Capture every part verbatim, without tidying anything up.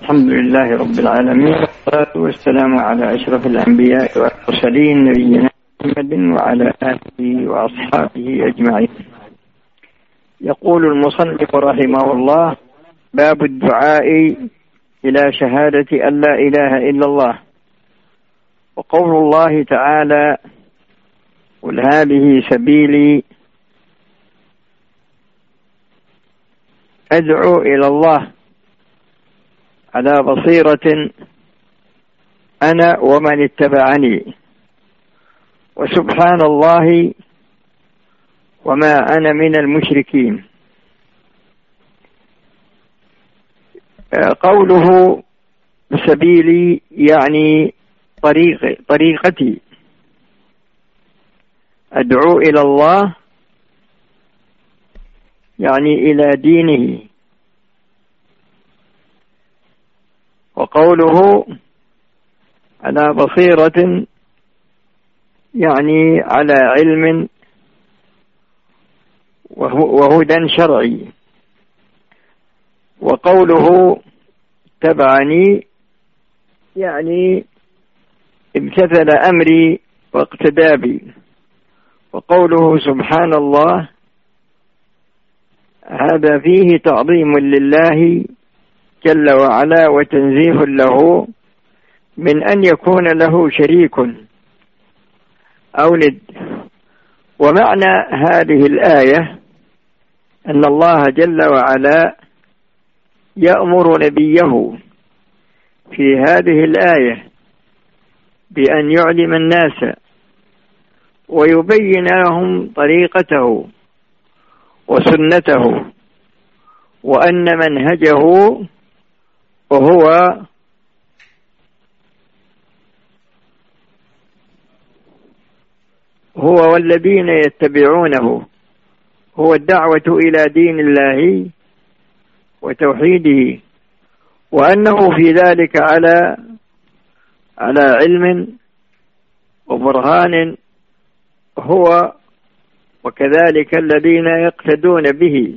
الحمد لله رب العالمين، والصلاة والسلام على أشرف الأنبياء والمرسلين نبينا محمد وعلى آله وأصحابه أجمعين. يقول المصنف رحمه الله: باب الدعاء إلى شهادة أن لا إله إلا الله. وقول الله تعالى: قل هذه سبيلي أدعو إلى الله على بصيرة أنا ومن اتبعني وسبحان الله وما أنا من المشركين. قوله سبيلي يعني طريق طريقتي، أدعو إلى الله يعني إلى دينه. وقوله على بصيرة يعني على علم وهدى شرعي. وقوله اتبعني يعني امتثل أمري واقتدى بي. وقوله سبحان الله هذا فيه تعظيم لله جل وعلا وتنزيه له من أن يكون له شريك أو ند. ومعنى هذه الآية أن الله جل وعلا يأمر نبيه في هذه الآية بأن يعلم الناس ويبين لهم طريقته وسنته، وأن منهجه وهو هو والذين يتبعونه هو الدعوة إلى دين الله وتوحيده، وأنه في ذلك على على علم وبرهان هو وكذلك الذين يقتدون به،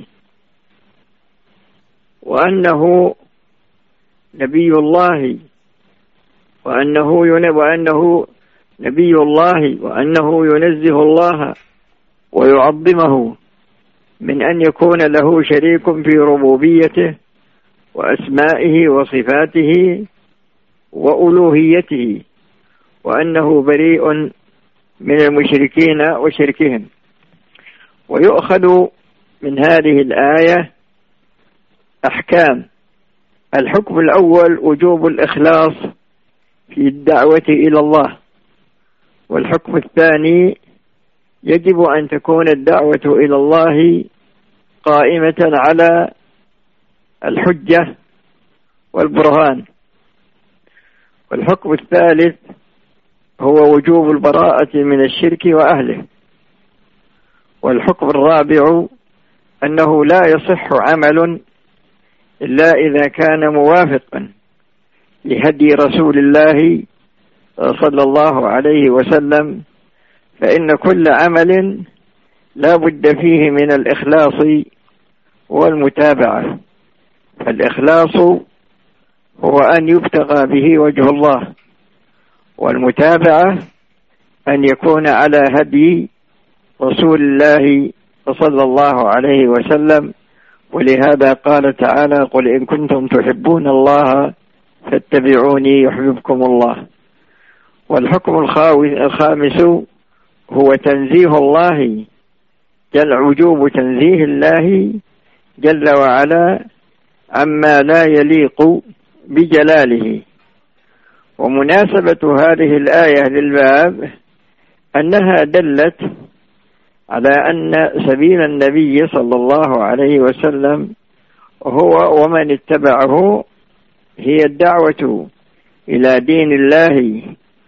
وأنه نبي الله وأنه وأنه نبي الله وأنه ينزه الله ويعظمه من أن يكون له شريك في ربوبيته وأسمائه وصفاته وألوهيته، وأنه بريء من المشركين وشركهم. ويؤخذ من هذه الآية أحكام. الحكم الأول وجوب الإخلاص في الدعوة إلى الله. والحكم الثاني يجب أن تكون الدعوة إلى الله قائمة على الحجة والبرهان. والحكم الثالث هو وجوب البراءة من الشرك وأهله. والحكم الرابع أنه لا يصح عمل إلا إذا كان موافقا لهدي رسول الله صلى الله عليه وسلم، فإن كل عمل لا بد فيه من الإخلاص والمتابعة. فالإخلاص هو أن يبتغى به وجه الله، والمتابعة أن يكون على هدي رسول الله صلى الله عليه وسلم. ولهذا قال تعالى: قل إن كنتم تحبون الله فاتبعوني يحببكم الله. والحكم الخامس هو تنزيه الله جل وجوب تنزيه الله جل وعلا عما لا يليق بجلاله. ومناسبة هذه الآية للباب أنها دلت على أن سبيل النبي صلى الله عليه وسلم هو ومن اتبعه هي الدعوة إلى دين الله،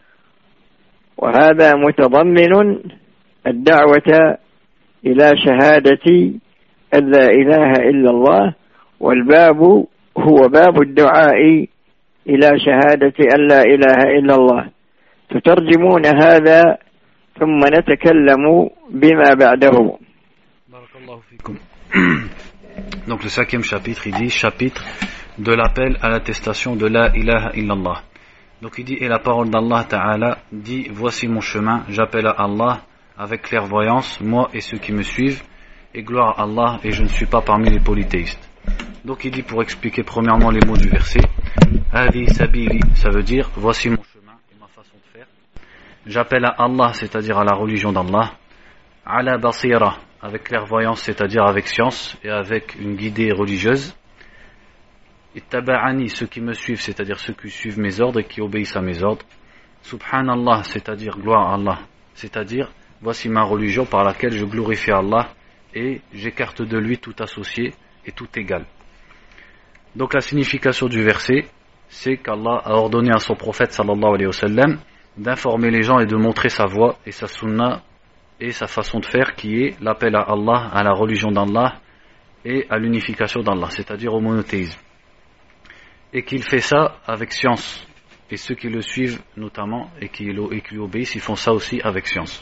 وهذا متضمن الدعوة إلى شهادة أن لا إله إلا الله. والباب هو باب الدعاء إلى شهادة أن لا إله إلا الله. تترجمون هذا ثم نتكلم بما بعده. بارك الله فيكم. Donc le cinquième chapitre, il dit chapitre de l'appel à l'attestation de la ilaha illallah. Donc il dit, et la parole d'Allah Ta'ala dit, voici mon chemin, j'appelle à Allah avec clairvoyance, moi et ceux qui me suivent, et gloire à Allah, et je ne suis pas parmi les polythéistes. Donc il dit, pour expliquer premièrement les mots du verset, Hadi sabili, ça veut dire, voici mon chemin et ma façon de faire. J'appelle à Allah, c'est-à-dire à la religion d'Allah, ala basira, avec clairvoyance, c'est-à-dire avec science et avec une guidée religieuse. Ittaba'ani, ceux qui me suivent, c'est-à-dire ceux qui suivent mes ordres et qui obéissent à mes ordres. Subhanallah, c'est-à-dire gloire à Allah, c'est-à-dire voici ma religion par laquelle je glorifie Allah et j'écarte de lui tout associé et tout égal. Donc la signification du verset, c'est qu'Allah a ordonné à son prophète sallallahu alayhi wa sallam d'informer les gens et de montrer sa voie et sa sunna et sa façon de faire qui est l'appel à Allah, à la religion d'Allah et à l'unification d'Allah, c'est-à-dire au monothéisme. Et qu'il fait ça avec science. Et ceux qui le suivent notamment et qui, et qui lui obéissent, ils font ça aussi avec science.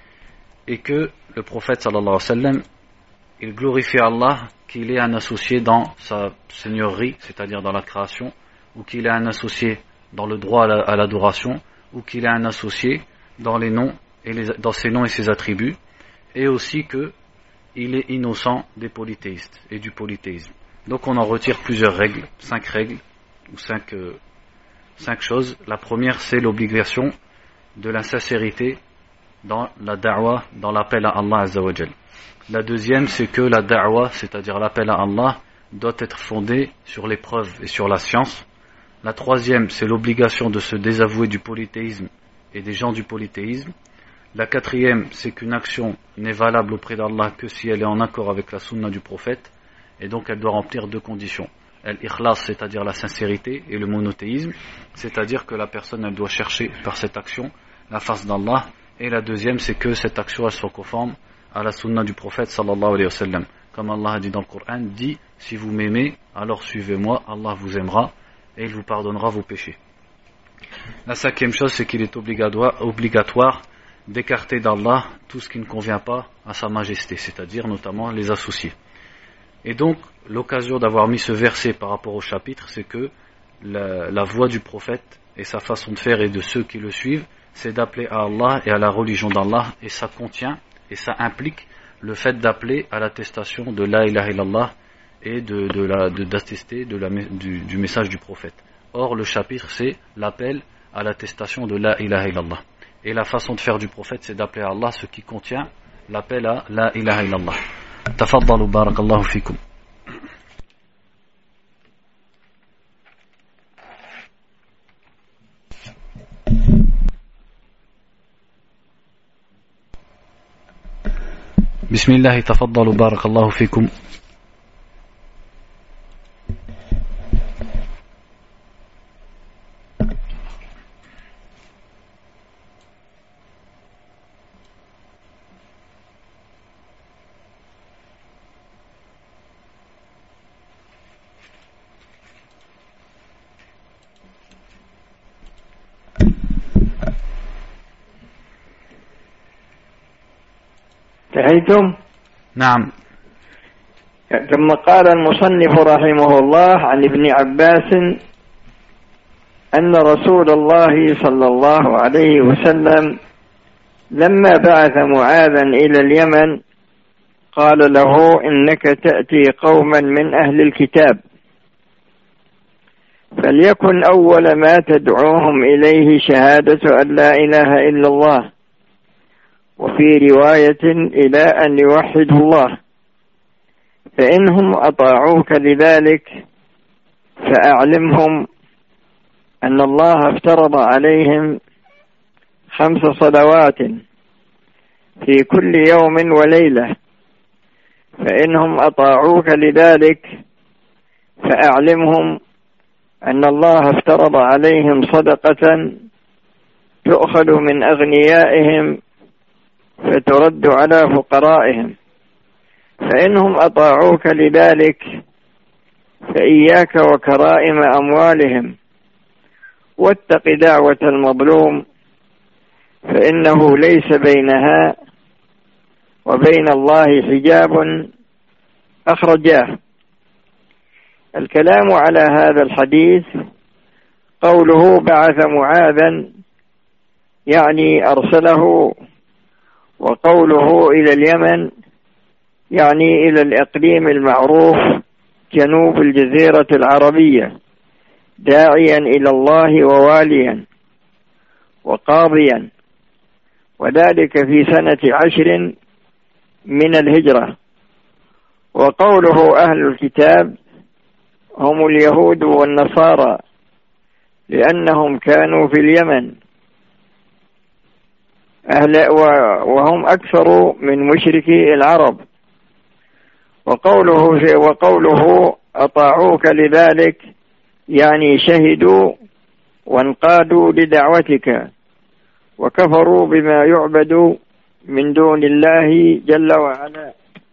Et que le prophète sallallahu alayhi wa sallam, il glorifie Allah qu'il ait un associé dans sa seigneurie, c'est-à-dire dans la création, ou qu'il ait un associé dans le droit à l'adoration, ou qu'il ait un associé dans les noms et les, dans ses noms et ses attributs, et aussi qu'il est innocent des polythéistes et du polythéisme. Donc on en retire plusieurs règles, cinq règles, ou cinq, euh, cinq choses. La première, c'est l'obligation de la sincérité dans la da'wa, dans l'appel à Allah Azza wa Jal. La deuxième, c'est que la da'wa, c'est-à-dire l'appel à Allah, doit être fondée sur les preuves et sur la science. La troisième, c'est l'obligation de se désavouer du polythéisme et des gens du polythéisme. La quatrième, c'est qu'une action n'est valable auprès d'Allah que si elle est en accord avec la sunna du prophète, et donc elle doit remplir deux conditions. Al-ikhlas, c'est-à-dire la sincérité, et le monothéisme, c'est-à-dire que la personne elle doit chercher par cette action la face d'Allah. Et la deuxième, c'est que cette action elle soit conforme à la sunna du prophète sallallahu alayhi wa sallam. Comme Allah a dit dans le Coran, dit, si vous m'aimez, alors suivez-moi, Allah vous aimera et il vous pardonnera vos péchés. La cinquième chose, c'est qu'il est obligatoire, obligatoire d'écarter d'Allah tout ce qui ne convient pas à sa majesté, c'est-à-dire notamment les associés. Et donc, l'occasion d'avoir mis ce verset par rapport au chapitre, c'est que la, la voie du prophète et sa façon de faire et de ceux qui le suivent, c'est d'appeler à Allah et à la religion d'Allah, et ça contient et ça implique le fait d'appeler à l'attestation de la ilaha illallah et de, de la, de, d'attester de la, du, du message du prophète. Or, le chapitre, c'est l'appel à l'attestation de la ilaha illallah. Et la façon de faire du prophète, c'est d'appeler à Allah ce qui contient l'appel à la ilaha illallah. Tafaddalu barakallahu fikum. Bismillah, tafaddalu barakallahu fikum. انتهيتم؟ نعم. ثم قال المصنف رحمه الله عن ابن عباس أن رسول الله صلى الله عليه وسلم لما بعث معاذا إلى اليمن قال له إنك تأتي قوما من أهل الكتاب فليكن أول ما تدعوهم إليه شهادة أن لا إله إلا الله، وفي رواية إلى أن يوحدوا الله، فإنهم أطاعوك لذلك فأعلمهم أن الله افترض عليهم خمس صلوات في كل يوم وليلة، فإنهم أطاعوك لذلك فأعلمهم أن الله افترض عليهم صدقة تؤخذ من أغنيائهم فترد على فقرائهم، فإنهم أطاعوك لذلك فإياك وكرائم أموالهم، واتق دعوة المظلوم فإنه ليس بينها وبين الله حجاب. أخرجاه. الكلام على هذا الحديث قوله بعث معاذا يعني أرسله، وقوله إلى اليمن يعني إلى الإقليم المعروف جنوب الجزيرة العربية، داعيا إلى الله وواليا وقاضيا، وذلك في سنة عشر من الهجرة. وقوله أهل الكتاب هم اليهود والنصارى لأنهم كانوا في اليمن أهل وهم أكثر من مشركي العرب. وقوله وقوله أطاعوك لذلك يعني شهدوا وانقادوا لدعوتك وكفروا بما يعبد من دون الله جل وعلا.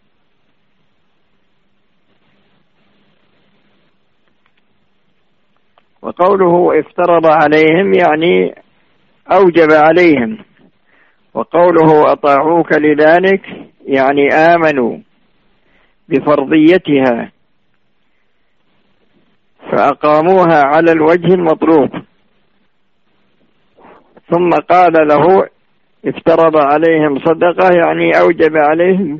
وقوله افترض عليهم يعني أوجب عليهم. وقوله أطاعوك لذلك يعني آمنوا بفرضيتها فأقاموها على الوجه المطلوب. ثم قال له افترض عليهم صدقة يعني أوجب عليهم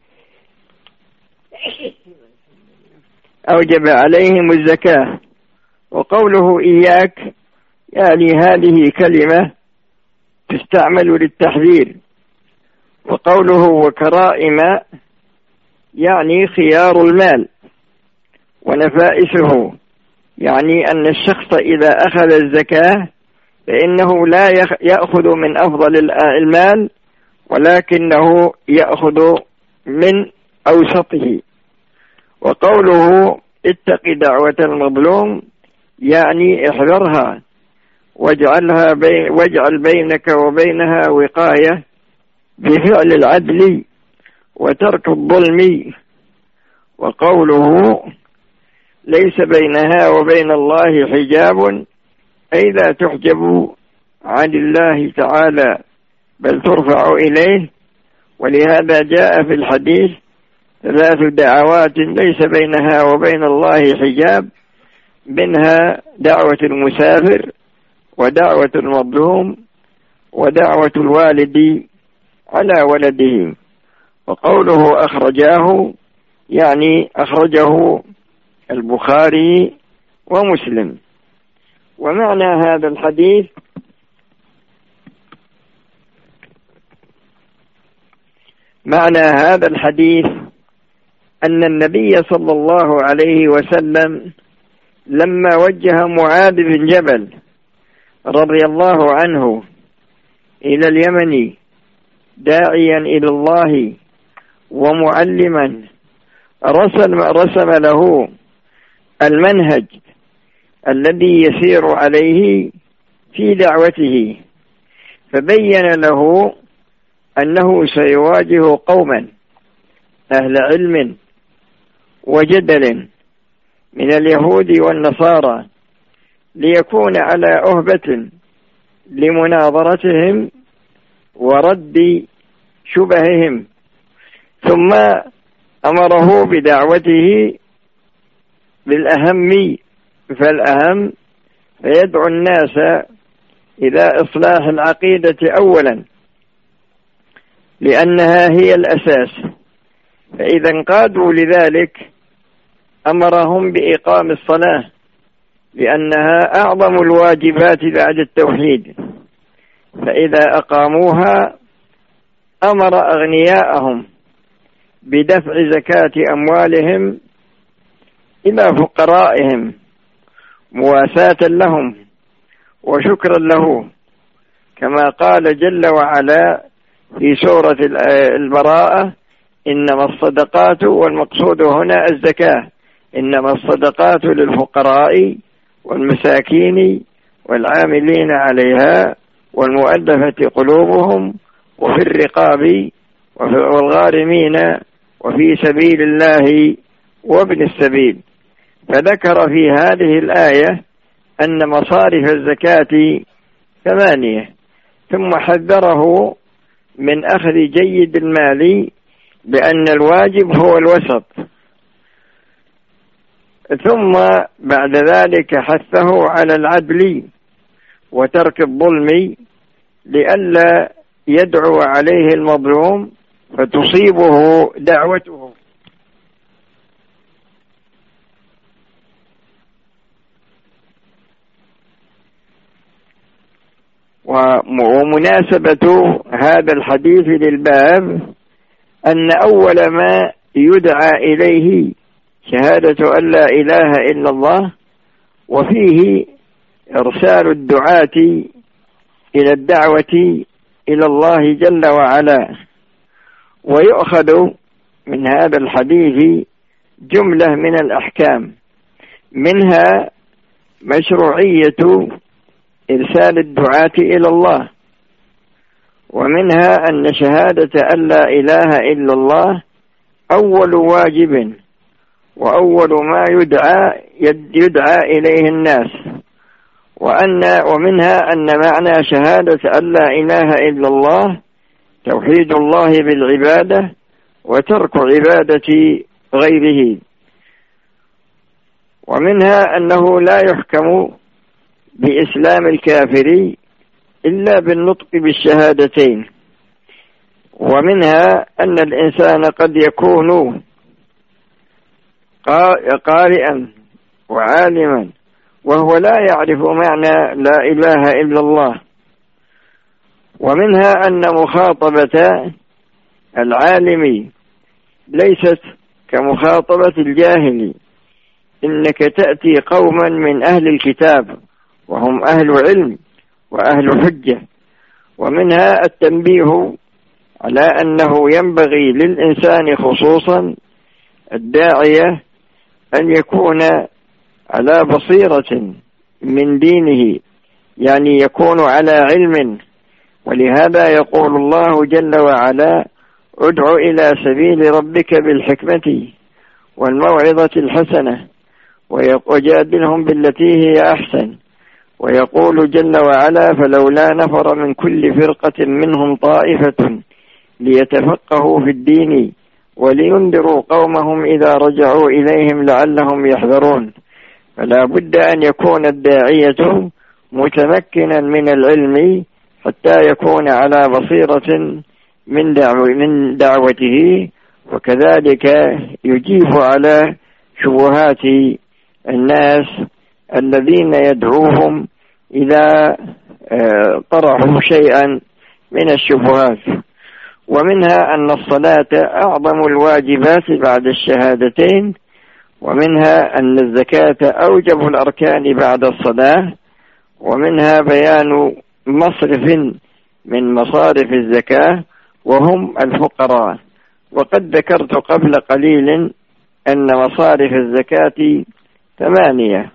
أوجب عليهم الزكاة. وقوله إياك يعني هذه كلمة تستعمل للتحذير. وقوله وكرائم يعني خيار المال ونفائسه، يعني أن الشخص إذا أخذ الزكاة فإنه لا يأخذ من أفضل المال ولكنه يأخذ من أوسطه. وقوله اتق دعوة المظلوم يعني احذرها واجعلها بي واجعل بينك وبينها وقاية بفعل العدل وترك الظلم. وقوله ليس بينها وبين الله حجاب أي لا تحجب عن الله تعالى بل ترفع إليه. ولهذا جاء في الحديث ثلاث دعوات ليس بينها وبين الله حجاب، منها دعوة المسافر ودعوة المظلوم ودعوة الوالد على ولده. وقوله أخرجاه يعني أخرجه البخاري ومسلم. ومعنى هذا الحديث معنى هذا الحديث أن النبي صلى الله عليه وسلم لما وجه معاذ بن جبل رضي الله عنه إلى اليمن داعيا إلى الله ومعلما رسم, رسم له المنهج الذي يسير عليه في دعوته، فبين له أنه سيواجه قوما أهل علم وجدل من اليهود والنصارى ليكون على أهبة لمناظرتهم ورد شبههم. ثم أمره بدعوته بالأهم فالأهم فيدعو الناس إلى إصلاح العقيدة أولا لأنها هي الأساس، فإذا انقادوا لذلك أمرهم بإقام الصلاة لأنها أعظم الواجبات بعد التوحيد، فإذا أقاموها أمر أغنياءهم بدفع زكاة أموالهم إلى فقرائهم مواساة لهم وشكرا له، كما قال جل وعلا في سورة البراءة إنما الصدقات، والمقصود هنا الزكاة، إنما الصدقات للفقراء والمساكين والعاملين عليها والمؤلفة قلوبهم وفي الرقاب والغارمين وفي سبيل الله وابن السبيل. فذكر في هذه الآية أن مصارف الزكاة ثمانية، ثم حذره من أخذ جيد المال بأن الواجب هو الوسط. ثم بعد ذلك حثه على العدل وترك الظلم لئلا يدعو عليه المظلوم فتصيبه دعوته. ومناسبة هذا الحديث للباب أن أول ما يدعى إليه شهادة أن لا إله إلا الله، وفيه إرسال الدعاة إلى الدعوة إلى الله جل وعلا. ويؤخذ من هذا الحديث جملة من الأحكام، منها مشروعية إرسال الدعاة إلى الله، ومنها أن شهادة أن لا إله إلا الله أول واجب وأول ما يدعى يدعى إليه الناس، وأن ومنها أن معنى شهادة أن لا إله إلا الله توحيد الله بالعبادة وترك عبادة غيره، ومنها أنه لا يحكم بإسلام الكافر إلا بالنطق بالشهادتين، ومنها أن الإنسان قد يكون قارئا وعالما وهو لا يعرف معنى لا إله إلا الله، ومنها أن مخاطبة العالم ليست كمخاطبة الجاهل، إنك تأتي قوما من أهل الكتاب وهم أهل علم وأهل حجة. ومنها التنبيه على أنه ينبغي للإنسان خصوصا الداعية أن يكون على بصيرة من دينه، يعني يكون على علم. ولهذا يقول الله جل وعلا ادع إلى سبيل ربك بالحكمة والموعظة الحسنة وجادلهم بالتي هي أحسن. ويقول جل وعلا فلولا نفر من كل فرقة منهم طائفة ليتفقهوا في الدين ولينذروا قومهم إذا رجعوا إليهم لعلهم يحذرون. فلا بد أن يكون الداعية متمكنا من العلم حتى يكون على بصيرة من من دعوته، وكذلك يجيب على شبهات الناس الذين يدعوهم إذا طرحوا شيئا من الشبهات. ومنها أن الصلاة أعظم الواجبات بعد الشهادتين، ومنها أن الزكاة أوجب الأركان بعد الصلاة، ومنها بيان مصرف من مصارف الزكاة وهم الفقراء. وقد ذكرت قبل قليل أن مصارف الزكاة ثمانية.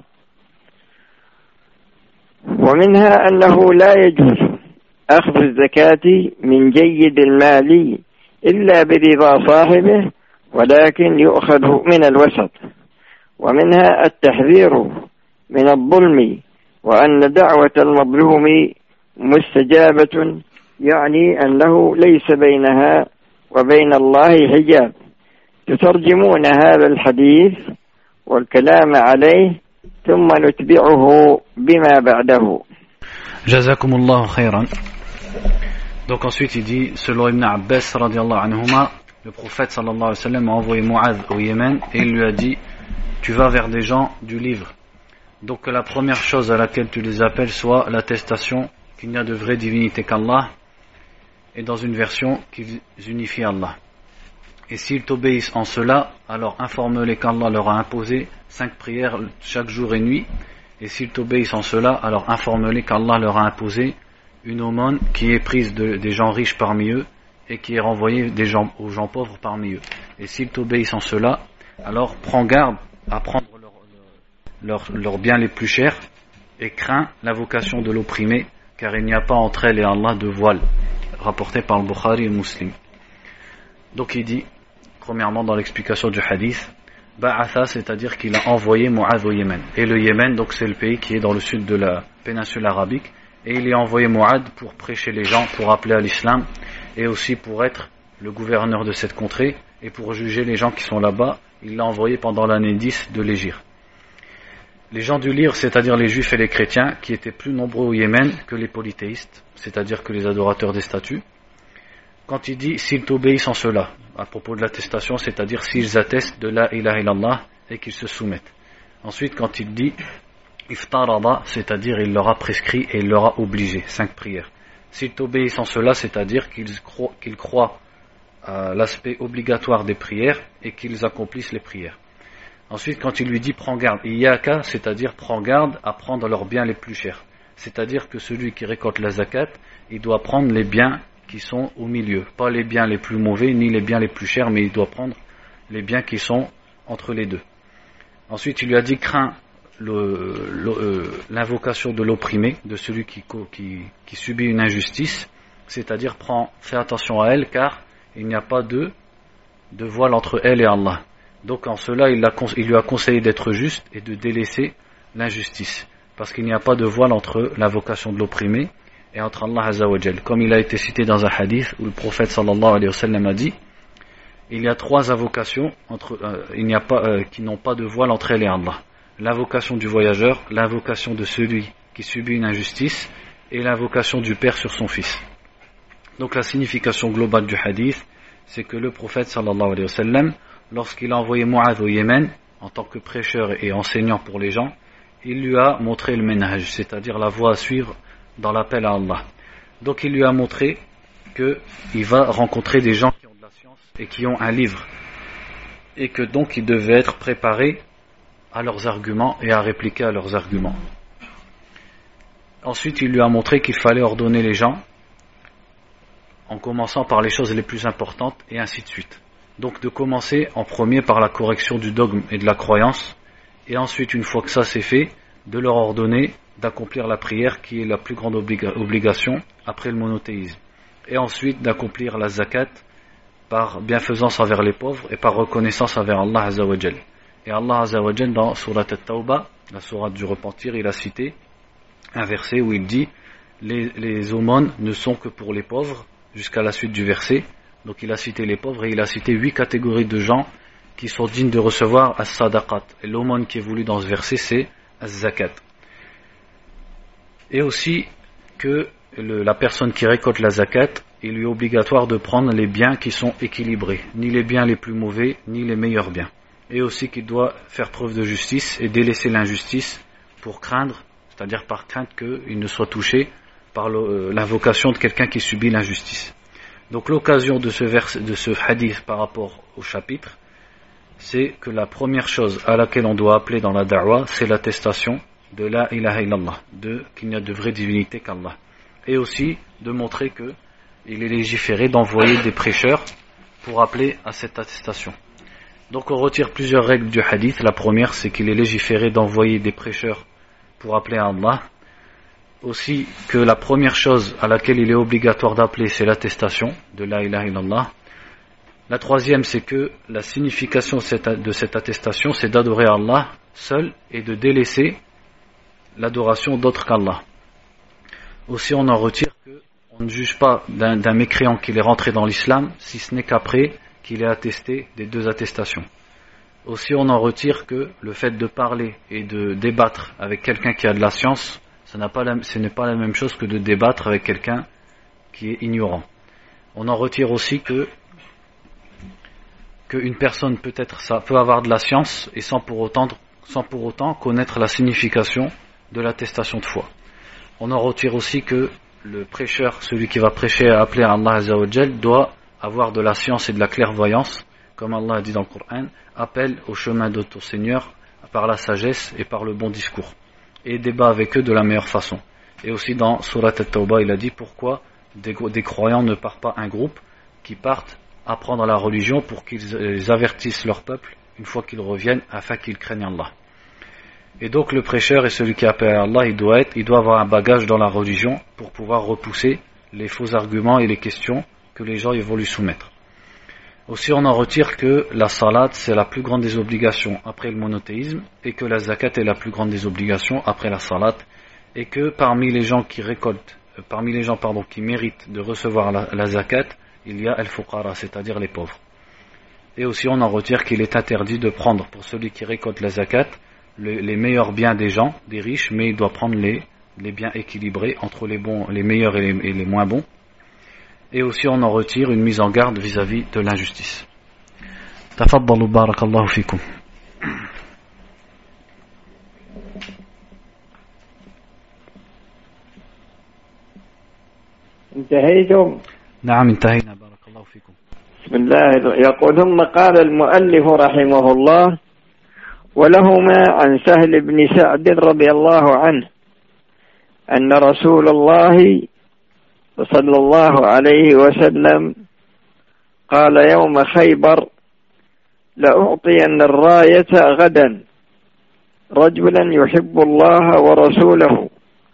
ومنها أنه لا يجوز أخذ الزكاة من جيد المال إلا برضا صاحبه، ولكن يؤخذ من الوسط. ومنها التحذير من الظلم، وأن دعوة المظلوم مستجابة، يعني أنه ليس بينها وبين الله حجاب. تترجمون هذا الحديث والكلام عليه ثم نتبعه بما بعده. جزاكم الله خيرا. Donc ensuite il dit, selon Ibn Abbas radiallahu anhuma, le prophète sallallahu alayhi wa sallam a envoyé Mu'adh au Yémen et il lui a dit, tu vas vers des gens du livre, donc que la première chose à laquelle tu les appelles soit l'attestation qu'il n'y a de vraie divinité qu'Allah, et dans une version qu'ils unifient Allah. Et s'ils t'obéissent en cela, alors informe-les qu'Allah leur a imposé cinq prières chaque jour et nuit. Et s'ils t'obéissent en cela, alors informe-les qu'Allah leur a imposé une aumône qui est prise de, des gens riches parmi eux et qui est renvoyée des gens, aux gens pauvres parmi eux. Et s'ils t'obéissent en cela, alors prends garde à prendre leurs leur, leur biens les plus chers et crains l'invocation de l'opprimé, car il n'y a pas entre elle et Allah de voile, rapporté par le Bukhari et Muslim. Donc il dit, premièrement dans l'explication du hadith, Ba'atha, c'est-à-dire qu'il a envoyé Mu'adh au Yémen. Et le Yémen, donc c'est le pays qui est dans le sud de la péninsule arabique. Et il a envoyé Mu'adh pour prêcher les gens, pour appeler à l'islam, et aussi pour être le gouverneur de cette contrée, et pour juger les gens qui sont là-bas. Il l'a envoyé pendant l'année dix de l'Hégire. les gens du livre, c'est-à-dire les juifs et les chrétiens, qui étaient plus nombreux au Yémen que les polythéistes, c'est-à-dire que les adorateurs des statues, quand il dit s'ils t'obéissent en cela, à propos de l'attestation, c'est-à-dire s'ils attestent de la ilaha illallah et qu'ils se soumettent. Ensuite, quand il dit iftarada, c'est-à-dire il leur a prescrit et il leur a obligé, cinq prières. S'ils t'obéissent en cela, c'est-à-dire qu'ils croient, qu'ils croient à l'aspect obligatoire des prières et qu'ils accomplissent les prières. Ensuite, quand il lui dit prends garde, iyaka, c'est-à-dire prends garde à prendre leurs biens les plus chers. C'est-à-dire que celui qui récolte la zakat, il doit prendre les biens qui sont au milieu, pas les biens les plus mauvais ni les biens les plus chers, mais il doit prendre les biens qui sont entre les deux. Ensuite, il lui a dit crains le, le, euh, l'invocation de l'opprimé, de celui qui, qui, qui subit une injustice, c'est-à-dire prends, fais attention à elle, car il n'y a pas de, de voile entre elle et Allah. Donc en cela, il, a, il lui a conseillé d'être juste et de délaisser l'injustice, parce qu'il n'y a pas de voile entre l'invocation de l'opprimé et entre Allah Azza wa Jal. Comme il a été cité dans un hadith où le prophète sallallahu alayhi wa sallam a dit, il y a trois invocations entre, euh, il n'y a pas, euh, qui n'ont pas de voile entre elle et Allah. L'invocation du voyageur, l'invocation de celui qui subit une injustice et l'invocation du père sur son fils. Donc la signification globale du hadith, c'est que le prophète sallallahu alayhi wa sallam, lorsqu'il a envoyé Mu'adh au Yémen en tant que prêcheur et enseignant pour les gens, il lui a montré le ménage, c'est-à-dire la voie à suivre dans l'appel à Allah. Donc il lui a montré qu'il va rencontrer des gens qui ont de la science et qui ont un livre, et que donc il devait être préparé à leurs arguments et à répliquer à leurs arguments. Ensuite, il lui a montré qu'il fallait ordonner les gens en commençant par les choses les plus importantes et ainsi de suite. Donc de commencer en premier par la correction du dogme et de la croyance, et ensuite, une fois que ça c'est fait, de leur ordonner d'accomplir la prière qui est la plus grande obliga- obligation après le monothéisme, et ensuite d'accomplir la zakat par bienfaisance envers les pauvres et par reconnaissance envers Allah Azza wa Jal. Et Allah Azza wa Jal dans Surat At-Tawbah, la sourate du repentir, il a cité un verset où il dit les, les aumônes ne sont que pour les pauvres, jusqu'à la suite du verset. Donc il a cité les pauvres et il a cité huit catégories de gens qui sont dignes de recevoir as-sadaqat. Et l'aumône qui est voulu dans ce verset, c'est az-zakat. Et aussi que le, la personne qui récolte la zakat, il lui est obligatoire de prendre les biens qui sont équilibrés, ni les biens les plus mauvais, ni les meilleurs biens. Et aussi qu'il doit faire preuve de justice et délaisser l'injustice pour craindre, c'est-à-dire par crainte qu'il ne soit touché par le, l'invocation de quelqu'un qui subit l'injustice. Donc l'occasion de ce, vers, de ce hadith par rapport au chapitre, c'est que la première chose à laquelle on doit appeler dans la da'wah, c'est l'attestation de la ilaha illallah, de qu'il n'y a de vraie divinité qu'Allah. Et aussi de montrer que il est légiféré d'envoyer des prêcheurs pour appeler à cette attestation. Donc on retire plusieurs règles du hadith. La première, c'est qu'il est légiféré d'envoyer des prêcheurs pour appeler à Allah. Aussi que la première chose à laquelle il est obligatoire d'appeler, c'est l'attestation de la ilaha illallah. La troisième, c'est que la signification de cette attestation, c'est d'adorer Allah seul et de délaisser l'adoration d'autre qu'Allah. Aussi, on en retire qu'on ne juge pas d'un, d'un mécréant qu'il est rentré dans l'islam, si ce n'est qu'après qu'il ait attesté des deux attestations. Aussi, on en retire que le fait de parler et de débattre avec quelqu'un qui a de la science, ça n'a pas la, ce n'est pas la même chose que de débattre avec quelqu'un qui est ignorant. On en retire aussi que qu'une personne peut être, ça peut avoir de la science et sans pour autant, sans pour autant connaître la signification de l'attestation de foi. On en retire aussi que le prêcheur, celui qui va prêcher et appeler à Allah Azza wa Jal, doit avoir de la science et de la clairvoyance, comme Allah a dit dans le Coran, appelle au chemin de ton Seigneur par la sagesse et par le bon discours, et débat avec eux de la meilleure façon. Et aussi dans Surat At-Tawbah, il a dit pourquoi des, des croyants ne partent pas un groupe qui partent apprendre la religion pour qu'ils avertissent leur peuple une fois qu'ils reviennent afin qu'ils craignent Allah. Et donc le prêcheur et celui qui appelle à Allah, il doit être, il doit avoir un bagage dans la religion pour pouvoir repousser les faux arguments et les questions que les gens ils vont lui soumettre. Aussi on en retire que la salat c'est la plus grande des obligations après le monothéisme et que la zakat est la plus grande des obligations après la salat et que parmi les gens qui récoltent, euh, parmi les gens pardon qui méritent de recevoir la, la zakat, il y a al-fuqara, c'est-à-dire les pauvres. Et aussi on en retire qu'il est interdit de prendre pour celui qui récolte la zakat les, les meilleurs biens des gens, des riches, mais il doit prendre les, les biens équilibrés entre les bons, les meilleurs et les, et les moins bons. Et aussi on en retire une mise en garde vis-à-vis de l'injustice. Tafaddalu barakallahu fikum. انتهيتم؟ نعم انتهينا بارك الله فيكم. بسم الله. يقول ثم قال المؤلف رحمه الله: ولهما عن سهل بن سعد رضي الله عنه أن رسول الله صلى الله عليه وسلم قال يوم خيبر: لأعطين الراية غدا رجلا يحب الله ورسوله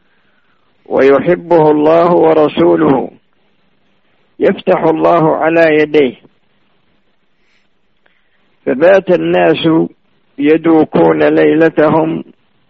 ويحبه الله ورسوله يفتح الله على يديه. فبات الناس يدوكون ليلتهم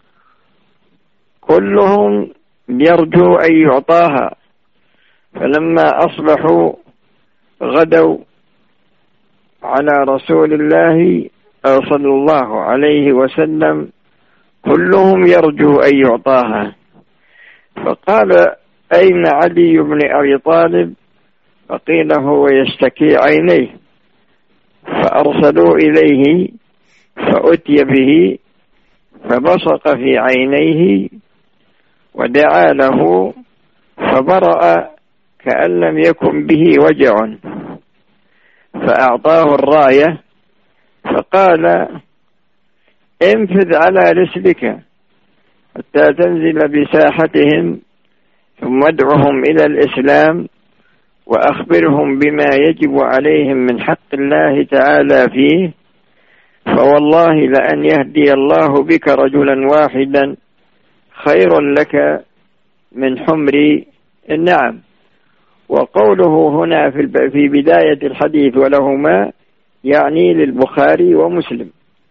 كلهم يرجو أن يعطاها، فلما أصبحوا غدوا على رسول الله صلى الله عليه وسلم كلهم يرجو أن يعطاها. فقال: أين علي بن أبي طالب؟ فقيل: هو يشتكي عينيه. فأرسلوا إليه فأتي به فبصق في عينيه ودعا له فبرأ كأن لم يكن به وجع، فأعطاه الراية فقال: انفذ على رسلك حتى تنزل بساحتهم ثم ادعهم إلى الإسلام وأخبرهم بما يجب عليهم من حق الله تعالى فيه، فوالله لأن يهدي الله بك رجلا واحدا خير لك من حمر النعم. وقوله هنا في بداية الحديث ولهما يعني للبخاري ومسلم.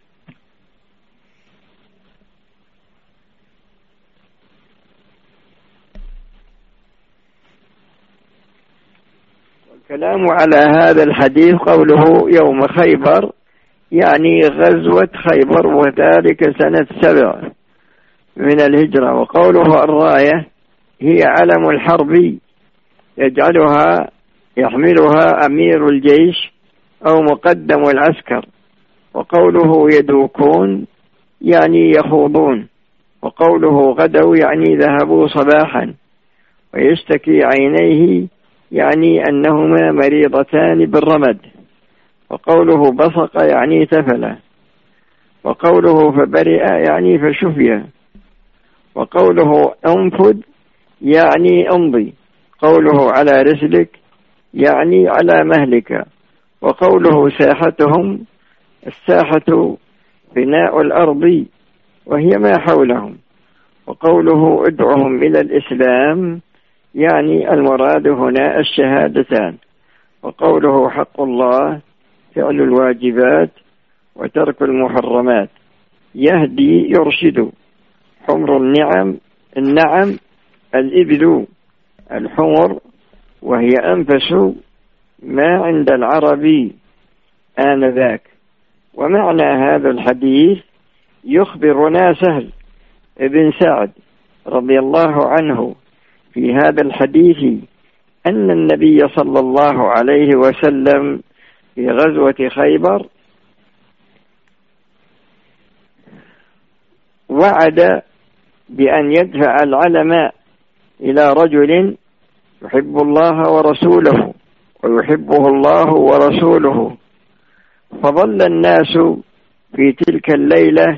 والكلام على هذا الحديث قوله يوم خيبر يعني غزوة خيبر، وذلك سنة سبع من الهجرة. وقوله الراية هي علم الحرب يجعلها يحملها أمير الجيش أو مقدم العسكر. وقوله يدوكون يعني يخوضون. وقوله غدوا يعني ذهبوا صباحا. ويشتكي عينيه يعني أنهما مريضتان بالرمد. وقوله بصق يعني تفل. وقوله فبرئ يعني فشفي. وقوله انفذ يعني امضي. قوله على رسلك يعني على مهلك. وقوله ساحتهم الساحة بناء الأرض وهي ما حولهم. وقوله ادعهم إلى الإسلام يعني المراد هنا الشهادتان. وقوله حق الله فعل الواجبات وترك المحرمات. يهدي يرشد. حمر النعم النعم الإبل الحمر، وهي أنفس ما عند العرب آنذاك. ومعنى هذا الحديث يخبرنا سهل بن سعد رضي الله عنه في هذا الحديث أن النبي صلى الله عليه وسلم في غزوة خيبر وعد بأن يدفع العلم إلى رجل يحب الله ورسوله ويحبه الله ورسوله. فظل الناس في تلك الليلة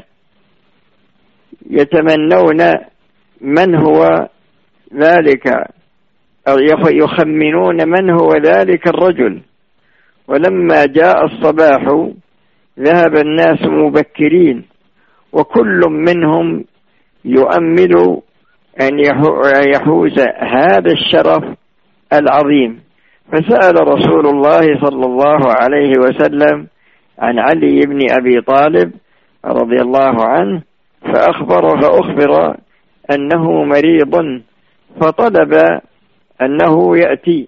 يتمنون من هو ذلك، أو يخمنون من هو ذلك الرجل. ولما جاء الصباح ذهب الناس مبكرين، وكل منهم يؤمل أن يحوز هذا الشرف العظيم. فسأل رسول الله صلى الله عليه وسلم عن علي بن أبي طالب رضي الله عنه، فأخبر فأخبر أنه مريض، فطلب أنه يأتي.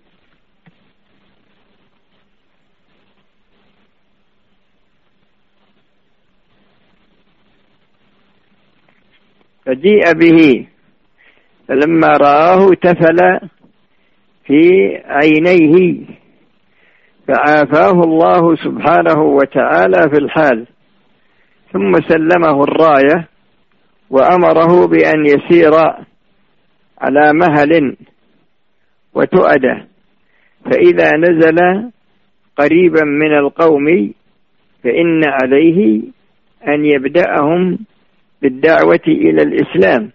فجيء به، فلما رآه تفل في عينيه، فعافاه الله سبحانه وتعالى في الحال، ثم سلمه الراية وأمره بأن يسير على مهل وتؤدة، فإذا نزل قريبا من القوم فإن عليه أن يبدأهم بالدعوة إلى الإسلام،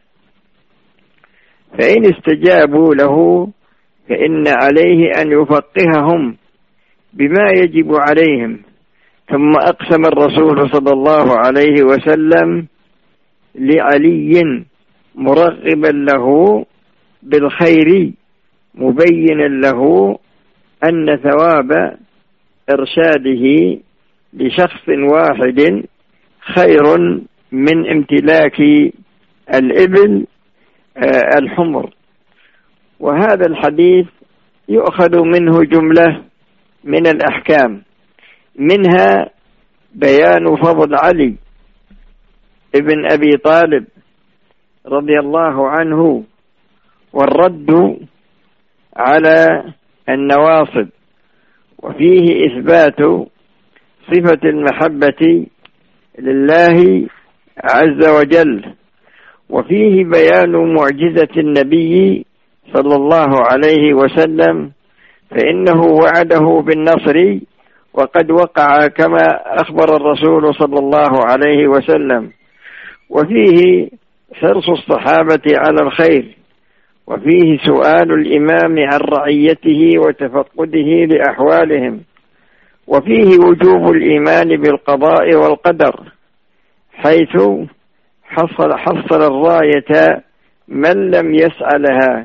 فإن استجابوا له فإن عليه أن يفقههم بما يجب عليهم. ثم أقسم الرسول صلى الله عليه وسلم لعلي مرغبا له بالخير مبينا له أن ثواب إرشاده لشخص واحد خير من امتلاك الإبل الحمر. وهذا الحديث يؤخذ منه جملة من الأحكام، منها بيان فضل علي ابن أبي طالب رضي الله عنه، والرد على النواصب، وفيه إثبات صفة المحبة لله عز وجل، وفيه بيان معجزة النبي صلى الله عليه وسلم، فإنه وعده بالنصر وقد وقع كما أخبر الرسول صلى الله عليه وسلم، وفيه حرص الصحابة على الخير، وفيه سؤال الإمام عن رعيته وتفقده لأحوالهم، وفيه وجوب الإيمان بالقضاء والقدر، حيث حصل, حصل الراية من لم يسعى لها،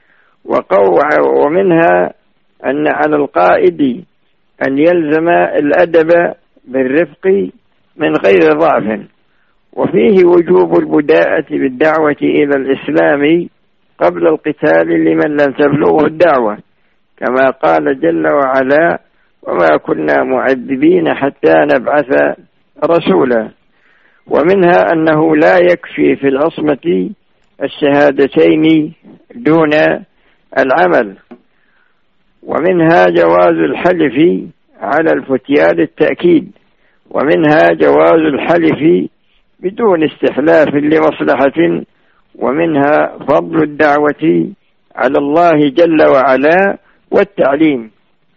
ومنها أن على القائد أن يلزم الأدب بالرفق من غير ضعف، وفيه وجوب البداءة بالدعوة إلى الإسلام قبل القتال لمن لم تبلغه الدعوة، كما قال جل وعلا: وما كنا معذبين حتى نبعث رسولا. ومنها أنه لا يكفي في العصمة الشهادتين دون العمل، ومنها جواز الحلف على الفتيان التأكيد، ومنها جواز الحلف بدون استحلاف لمصلحة، ومنها فضل الدعوة على الله جل وعلا والتعليم.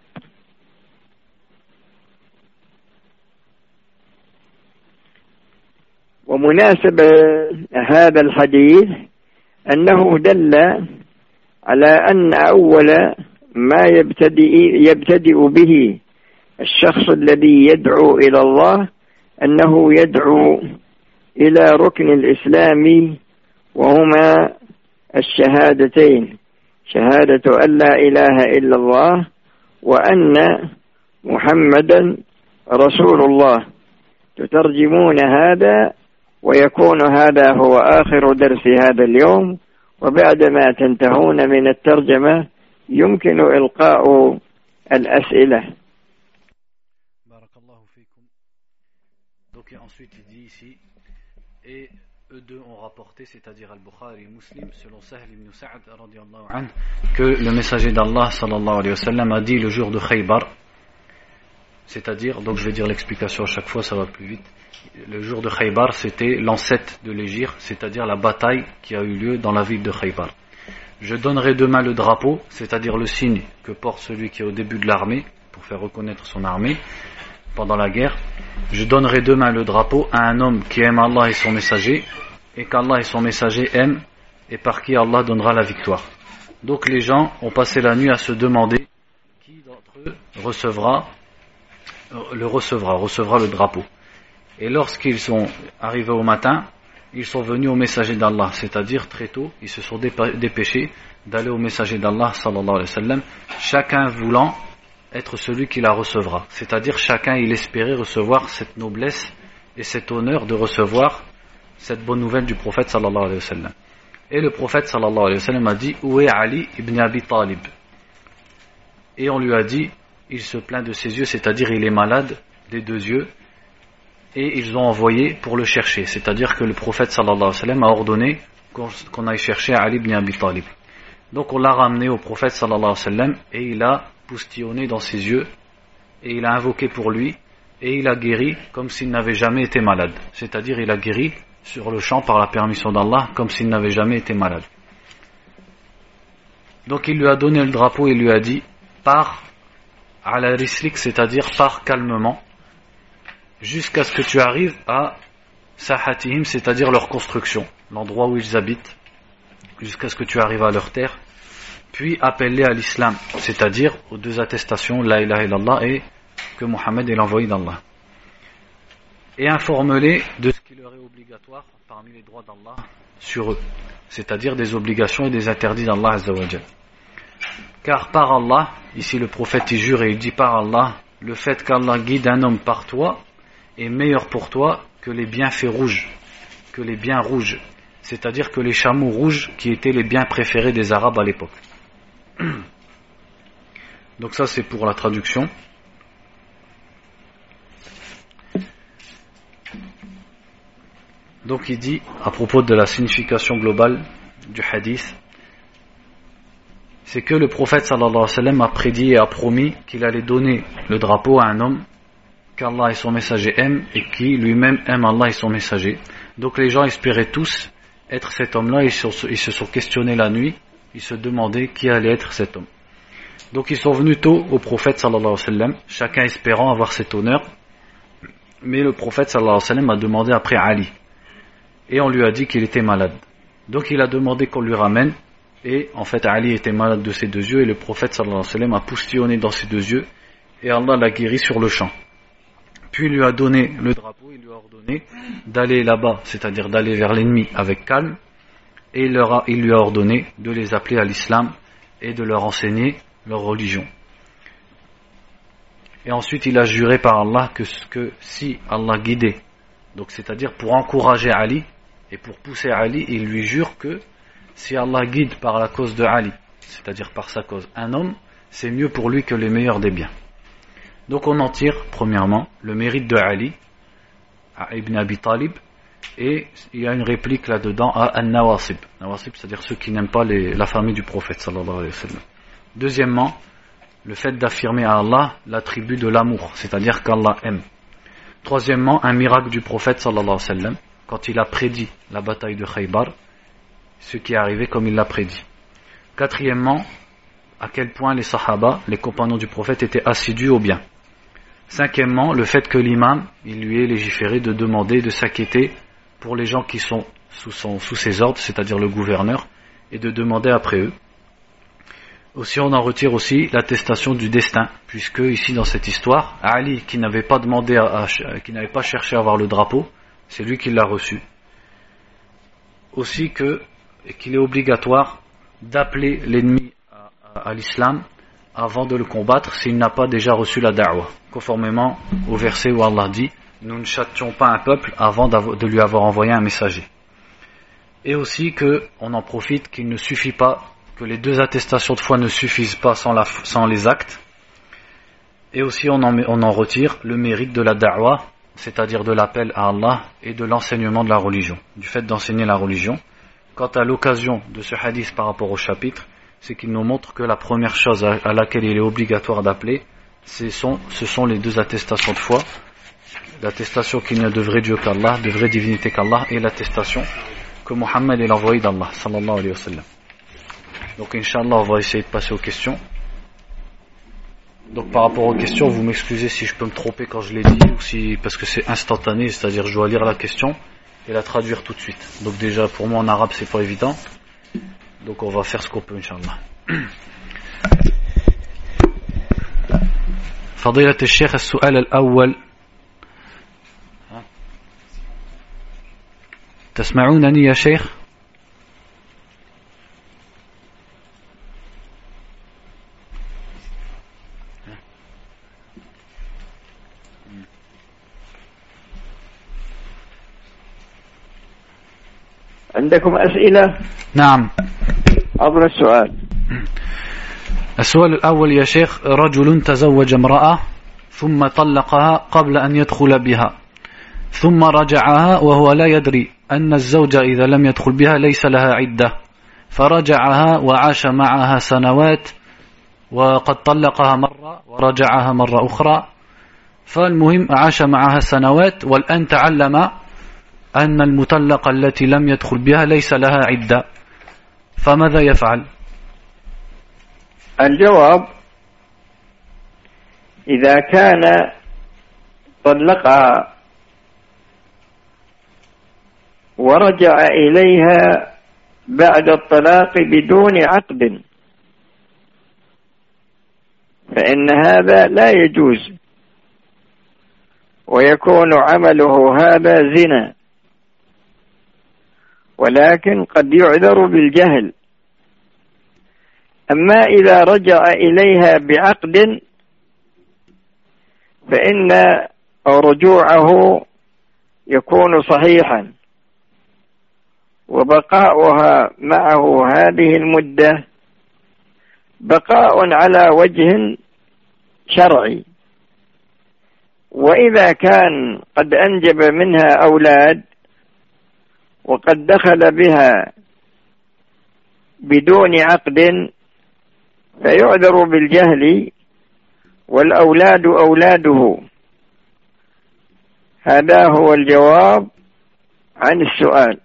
ومناسبة هذا الحديث أنه دل على أن أول ما يبتدئ, يبتدئ به الشخص الذي يدعو إلى الله أنه يدعو إلى ركن الإسلام، وهما الشهادتين: شهادة أن لا إله إلا الله وأن محمدا رسول الله. تترجمون هذا، ويكون هذا هو آخر درس هذا اليوم، وبعدما تنتهون من الترجمة يمكن إلقاء الأسئلة. بارك الله فيكم. Donc ensuite il dit ici, et eux deux ont rapporté, c'est-à-dire Al-Bukhari et Muslim, selon Sahl ibn Sa'd radiyallahu anhu, que le messager d'Allah sallallahu alayhi wa sallam a dit le jour de Khaybar, c'est-à-dire, donc je vais dire l'explication à chaque fois, ça va plus vite. Le jour de Khaybar, c'était l'ancêtre de l'Hégire, c'est-à-dire la bataille qui a eu lieu dans la ville de Khaybar. Je donnerai demain le drapeau, c'est-à-dire le signe que porte celui qui est au début de l'armée, pour faire reconnaître son armée pendant la guerre. Je donnerai demain le drapeau à un homme qui aime Allah et son messager, et qu'Allah et son messager aiment, et par qui Allah donnera la victoire. Donc les gens ont passé la nuit à se demander qui d'entre eux recevra, le recevra, recevra le drapeau. Et lorsqu'ils sont arrivés au matin, ils sont venus au messager d'Allah, c'est-à-dire très tôt, ils se sont dépêchés d'aller au messager d'Allah sallallahu alayhi wa sallam, chacun voulant être celui qui la recevra, c'est-à-dire chacun il espérait recevoir cette noblesse et cet honneur de recevoir cette bonne nouvelle du prophète sallallahu alayhi wa sallam. Et le prophète sallallahu alayhi wa sallam a dit: où est Ali ibn Abi Talib? Et on lui a dit: il se plaint de ses yeux, c'est-à-dire il est malade des deux yeux, et ils ont envoyé pour le chercher. C'est-à-dire que le prophète sallallahu alayhi wa sallam a ordonné qu'on, qu'on aille chercher Ali ibn Abi Talib. Donc on l'a ramené au prophète sallallahu alayhi wa sallam et il a poustillonné dans ses yeux et il a invoqué pour lui et il a guéri comme s'il n'avait jamais été malade. C'est-à-dire il a guéri sur le champ par la permission d'Allah comme s'il n'avait jamais été malade. Donc il lui a donné le drapeau et lui a dit pars à la rislik, c'est-à-dire pars calmement jusqu'à ce que tu arrives à Sahatihim, c'est-à-dire leur construction, l'endroit où ils habitent, jusqu'à ce que tu arrives à leur terre, puis appelle-les à l'islam, c'est-à-dire aux deux attestations, la ilaha illallah et que Mohammed est l'envoyé d'Allah. Et informe-les de ce qui leur est obligatoire parmi les droits d'Allah sur eux, c'est-à-dire des obligations et des interdits d'Allah Azza wa Jal. Car par Allah, ici le prophète y jure et il dit par Allah, le fait qu'Allah guide un homme par toi est meilleur pour toi que les bienfaits rouges, que les biens rouges, c'est-à-dire que les chameaux rouges qui étaient les biens préférés des Arabes à l'époque. Donc ça c'est pour la traduction. Donc il dit à propos de la signification globale du hadith, c'est que le prophète sallallahu alayhi wa sallam a prédit et a promis qu'il allait donner le drapeau à un homme qu'Allah et son messager aiment et qui lui-même aime Allah et son messager. Donc les gens espéraient tous être cet homme-là, ils se, ils se sont questionnés la nuit, ils se demandaient qui allait être cet homme. Donc ils sont venus tôt au prophète sallallahu alayhi wa sallam, chacun espérant avoir cet honneur, mais le prophète sallallahu alayhi wa sallam a demandé après Ali, et on lui a dit qu'il était malade. Donc il a demandé qu'on lui ramène, et en fait Ali était malade de ses deux yeux, et le prophète sallallahu alayhi wa sallam a poustillonné dans ses deux yeux, et Allah l'a guéri sur le champ. Puis il lui a donné le drapeau, il lui a ordonné d'aller là-bas, c'est-à-dire d'aller vers l'ennemi avec calme, et il, leur a, il lui a ordonné de les appeler à l'islam et de leur enseigner leur religion. Et ensuite il a juré par Allah que, que si Allah guidait, donc c'est-à-dire pour encourager Ali et pour pousser Ali, il lui jure que si Allah guide par la cause de Ali, c'est-à-dire par sa cause, un homme, c'est mieux pour lui que les meilleurs des biens. Donc on en tire, premièrement, le mérite de Ali, à Ibn Abi Talib, et il y a une réplique là-dedans à An-Nawasib. Nawasib, c'est-à-dire ceux qui n'aiment pas les, la famille du prophète, sallallahu alayhi wa sallam. Deuxièmement, le fait d'affirmer à Allah l'attribut de l'amour, c'est-à-dire qu'Allah aime. Troisièmement, un miracle du prophète, sallallahu alayhi wa sallam, quand il a prédit la bataille de Khaybar, ce qui est arrivé comme il l'a prédit. Quatrièmement, à quel point les sahaba, les compagnons du prophète, étaient assidus au bien. Cinquièmement, le fait que l'imam, il lui ait légiféré de demander, de s'inquiéter pour les gens qui sont sous, son, sous ses ordres, c'est-à-dire le gouverneur, et de demander après eux. Aussi, on en retire aussi l'attestation du destin, puisque ici dans cette histoire, Ali, qui n'avait pas demandé, à, à, qui n'avait pas cherché à avoir le drapeau, c'est lui qui l'a reçu. Aussi que, qu'il est obligatoire d'appeler l'ennemi à, à, à l'islam avant de le combattre s'il n'a pas déjà reçu la da'wah, conformément au verset où Allah dit « Nous ne châtions pas un peuple avant de lui avoir envoyé un messager ». Et aussi qu'on en profite qu'il ne suffit pas, que les deux attestations de foi ne suffisent pas sans, la, sans les actes. Et aussi on en, on en retire le mérite de la da'wah, c'est-à-dire de l'appel à Allah et de l'enseignement de la religion, du fait d'enseigner la religion. Quant à l'occasion de ce hadith par rapport au chapitre, c'est qu'il nous montre que la première chose à laquelle il est obligatoire d'appeler, ce sont, ce sont les deux attestations de foi, l'attestation qu'il n'y a de vrai Dieu qu'Allah, de vraie divinité qu'Allah, et l'attestation que Mohammed est l'envoyé d'Allah, sallallahu alayhi wa sallam. Donc Inch'Allah, on va essayer de passer aux questions. Donc par rapport aux questions, vous m'excusez si je peux me tromper quand je l'ai dit, ou si, parce que c'est instantané, c'est-à-dire je dois lire la question et la traduire tout de suite. Donc déjà pour moi en arabe c'est pas évident, donc on va faire ce qu'on peut Inch'Allah. فضيلة الشيخ السؤال الأول تسمعونني يا شيخ؟ عندكم أسئلة؟ نعم. عبر السؤال. السؤال الأول يا شيخ: رجل تزوج امرأة ثم طلقها قبل أن يدخل بها، ثم رجعها وهو لا يدري أن الزوجة إذا لم يدخل بها ليس لها عدة، فرجعها وعاش معها سنوات وقد طلقها مرة ورجعها مرة أخرى، فالمهم عاش معها سنوات والآن تعلم أن المطلقة التي لم يدخل بها ليس لها عدة، فماذا يفعل؟ الجواب: إذا كان طلقها ورجع إليها بعد الطلاق بدون عقد فإن هذا لا يجوز، ويكون عمله هذا زنا، ولكن قد يعذر بالجهل. أما إذا رجع إليها بعقد فإن رجوعه يكون صحيحا، وبقاؤها معه هذه المدة بقاء على وجه شرعي. وإذا كان قد أنجب منها أولاد وقد دخل بها بدون عقد فيعذر بالجهل، والأولاد أولاده. هذا هو الجواب عن السؤال.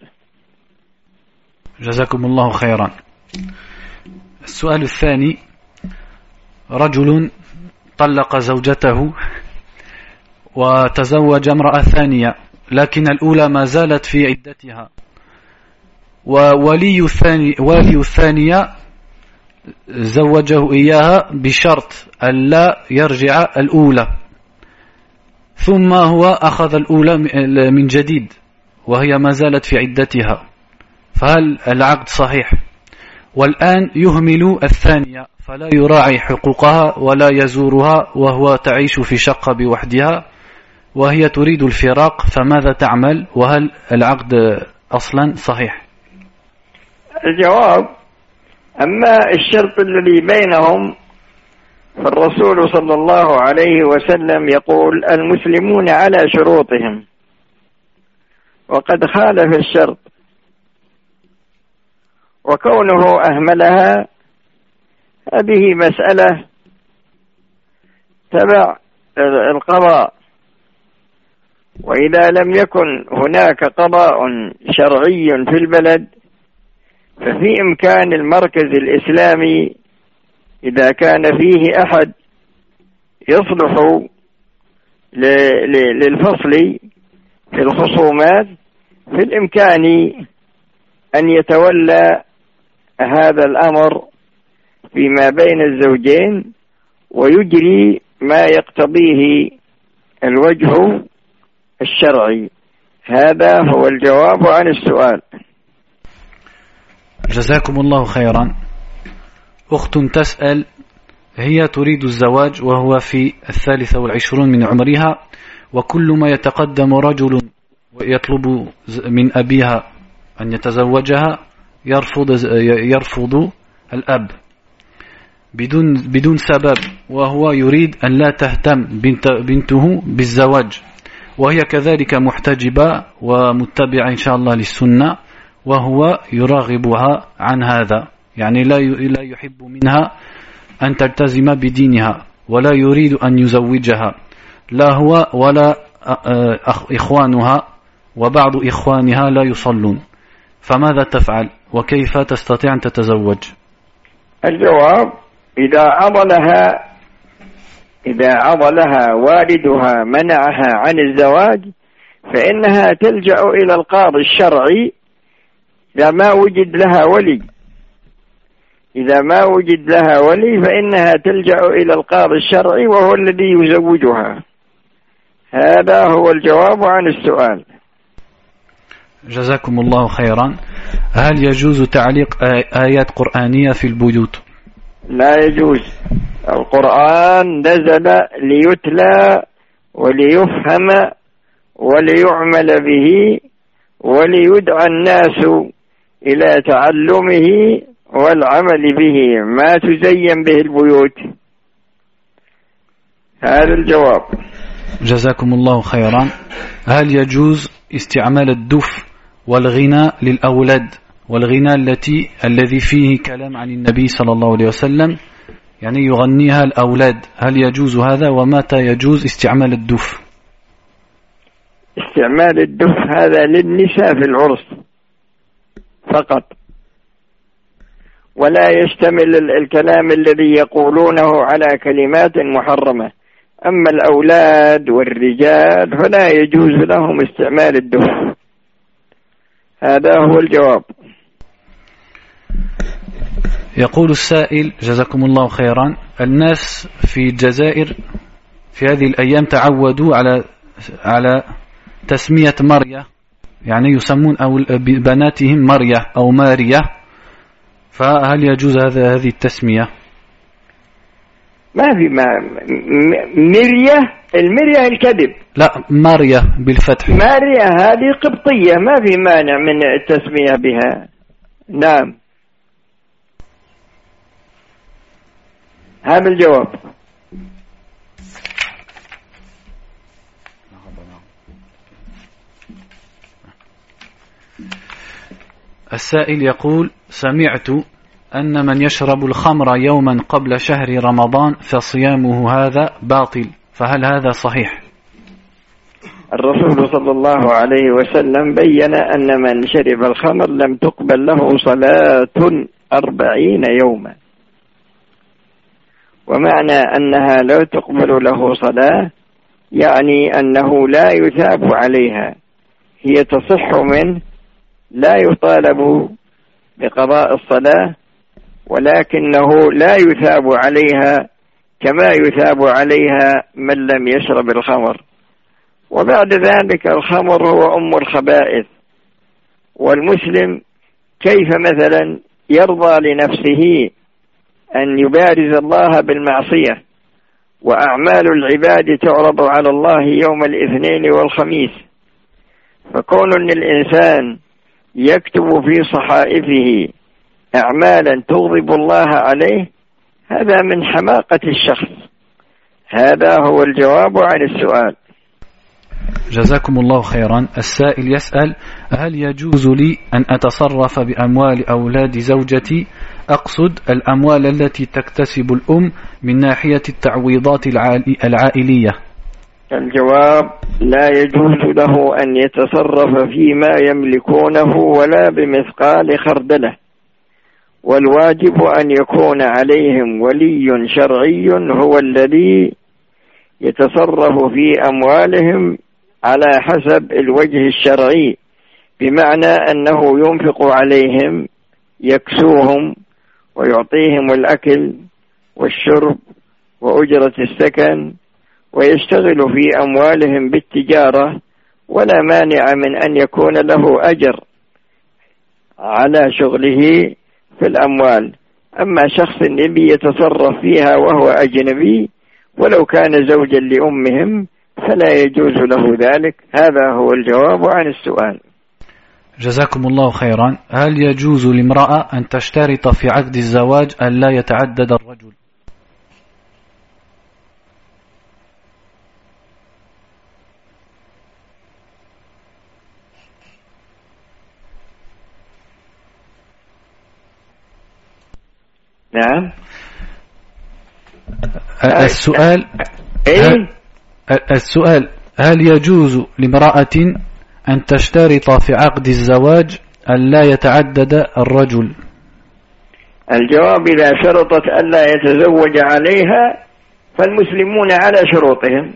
جزاكم الله خيرا. السؤال الثاني: رجل طلق زوجته وتزوج امرأة ثانية، لكن الأولى ما زالت في عدتها، وولي الثاني والي الثانية زوجه إياها بشرط أن لا يرجع الأولى، ثم هو أخذ الأولى من جديد وهي ما زالت في عدتها، فهل العقد صحيح؟ والآن يهمل الثانية فلا يراعي حقوقها ولا يزورها، وهو تعيش في شقة بوحدها وهي تريد الفراق، فماذا تعمل؟ وهل العقد أصلا صحيح؟ الجواب: أما الشرط الذي بينهم فالرسول صلى الله عليه وسلم يقول: المسلمون على شروطهم، وقد خالف الشرط، وكونه أهملها هذه مسألة تبع القضاء، وإذا لم يكن هناك قضاء شرعي في البلد ففي إمكان المركز الإسلامي إذا كان فيه أحد يصلح للفصل في الخصومات في الإمكان أن يتولى هذا الأمر فيما بين الزوجين ويجري ما يقتضيه الوجه الشرعي. هذا هو الجواب عن السؤال. جزاكم الله خيرا. أخت تسأل: هي تريد الزواج وهو في الثالثة والعشرون من عمرها، وكل ما يتقدم رجل ويطلب من أبيها أن يتزوجها يرفض يرفض الأب بدون بدون سبب، وهو يريد أن لا تهتم بنت بنته بالزواج، وهي كذلك محتجبة ومتبعة إن شاء الله للسنة، وهو يراغبها عن هذا، يعني لا لا يحب منها أن تلتزم بدينها ولا يريد أن يزوجها، لا هو ولا إخوانها، وبعض إخوانها لا يصلون، فماذا تفعل وكيف تستطيع أن تتزوج؟ الجواب: إذا عضلها إذا عضلها والدها منعها عن الزواج فإنها تلجأ إلى القاضي الشرعي إذا ما وجد لها ولي إذا ما وجد لها ولي فإنها تلجأ إلى القاضي الشرعي وهو الذي يزوجها. هذا هو الجواب عن السؤال. جزاكم الله خيرا. هل يجوز تعليق آيات قرآنية في البيوت؟ لا يجوز. القرآن نزل ليتلى وليفهم وليعمل به وليدعى الناس إلى تعلمه والعمل به، ما تزين به البيوت. هذا الجواب. جزاكم الله خيرا. هل يجوز استعمال الدف والغناء للأولاد والغناء التي الذي فيه كلام عن النبي صلى الله عليه وسلم، يعني يغنيها الأولاد، هل يجوز هذا؟ ومتى يجوز استعمال الدف؟ استعمال الدف هذا للنساء في العرس فقط، ولا يشتمل الكلام الذي يقولونه على كلمات محرمة. أما الأولاد والرجال فلا يجوز لهم استعمال الدف. هذا هو الجواب. يقول السائل جزاكم الله خيرا: الناس في الجزائر في هذه الأيام تعودوا على على تسمية مريا، يعني يسمون أو بناتهم مريا أو ماريا، فهل يجوز هذا هذه التسمية؟ ما في ما مريا، المريا الكذب. لا، ماريا بالفتح. ماريا هذه قبطية، ما في مانع من التسمية بها. نعم، هذا الجواب. السائل يقول: سمعت أن من يشرب الخمر يوما قبل شهر رمضان فصيامه هذا باطل، فهل هذا صحيح؟ الرسول صلى الله عليه وسلم بين أن من شرب الخمر لم تقبل له صلاة أربعين يوما، ومعنى أنها لا تقبل له صلاة يعني أنه لا يثاب عليها، هي تصح منه، لا يطالب بقضاء الصلاة، ولكنه لا يثاب عليها كما يثاب عليها من لم يشرب الخمر. وبعد ذلك الخمر هو أم الخبائث، والمسلم كيف مثلا يرضى لنفسه أن يبارز الله بالمعصية، وأعمال العباد تعرض على الله يوم الاثنين والخميس، فكون أن الإنسان يكتب في صحائفه أعمالا تغضب الله عليه هذا من حماقة الشخص. هذا هو الجواب عن السؤال. جزاكم الله خيرا. السائل يسأل: هل يجوز لي أن أتصرف بأموال أولاد زوجتي؟ أقصد الأموال التي تكتسب الأم من ناحية التعويضات العائلية. الجواب: لا يجوز له أن يتصرف فيما يملكونه ولا بمثقال خردله، والواجب أن يكون عليهم ولي شرعي هو الذي يتصرف في أموالهم على حسب الوجه الشرعي، بمعنى أنه ينفق عليهم، يكسوهم ويعطيهم الأكل والشرب وأجرة السكن، ويشتغل في أموالهم بالتجارة، ولا مانع من أن يكون له أجر على شغله في الأموال. أما شخص يبي يتصرف فيها وهو أجنبي ولو كان زوجا لأمهم فلا يجوز له ذلك. هذا هو الجواب عن السؤال. جزاكم الله خيرا. هل يجوز لامرأة أن تشترط في عقد الزواج أن لا يتعدد الرجل؟ نعم. السؤال هل السؤال هل يجوز لامرأة أن تشترط في عقد الزواج أن لا يتعدد الرجل؟ الجواب: إذا شرطت أن لا يتزوج عليها فالمسلمون على شروطهم.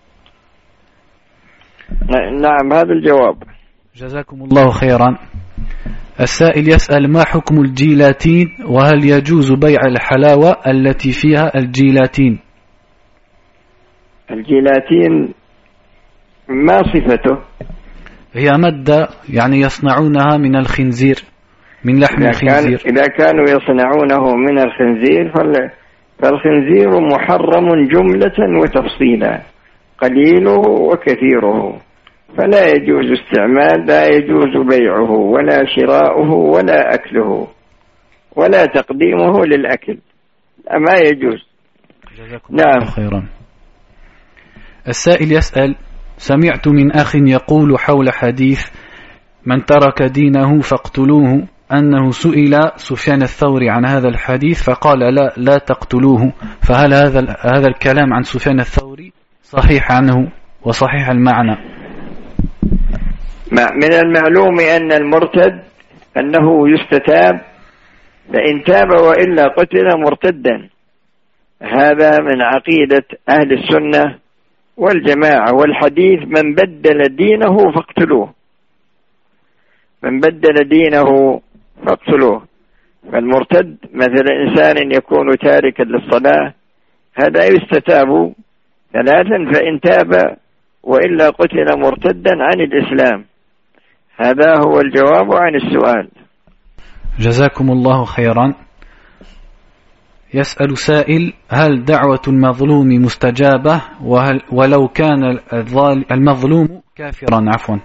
نعم، هذا الجواب. جزاكم الله خيرا. السائل يسأل: ما حكم الجيلاتين، وهل يجوز بيع الحلاوة التي فيها الجيلاتين؟ الجيلاتين ما صفته؟ هي مادة يعني يصنعونها من الخنزير، من لحم إذا الخنزير. كان إذا كانوا يصنعونه من الخنزير فالخنزير محرم جملة وتفصيلا، قليله وكثيره، فلا يجوز استعمال، لا يجوز بيعه ولا شراؤه ولا أكله ولا تقديمه للأكل، ما يجوز. جزاكم الله خيرا. السائل يسأل: سمعت من أخ يقول حول حديث من ترك دينه فاقتلوه أنه سئل سفيان الثوري عن هذا الحديث فقال لا لا تقتلوه، فهل هذا هذا الكلام عن سفيان الثوري صحيح عنه وصحيح المعنى؟ من المعلوم أن المرتد أنه يستتاب، فإن تاب وإلا قتل مرتدا. هذا من عقيدة أهل السنة والجماعة، والحديث من بدل دينه فاقتلوه، من بدل دينه فاقتلوه. فالمرتد مثل إنسان يكون تاركا للصلاة هذا يستتاب ثلاثا، فإن تاب وإلا قتل مرتدا عن الإسلام. هذا هو الجواب عن السؤال. جزاكم الله خيرا. يسأل سائل: هل دعوة المظلوم مستجابة وهل ولو كان المظلوم كافرا؟ عفوا.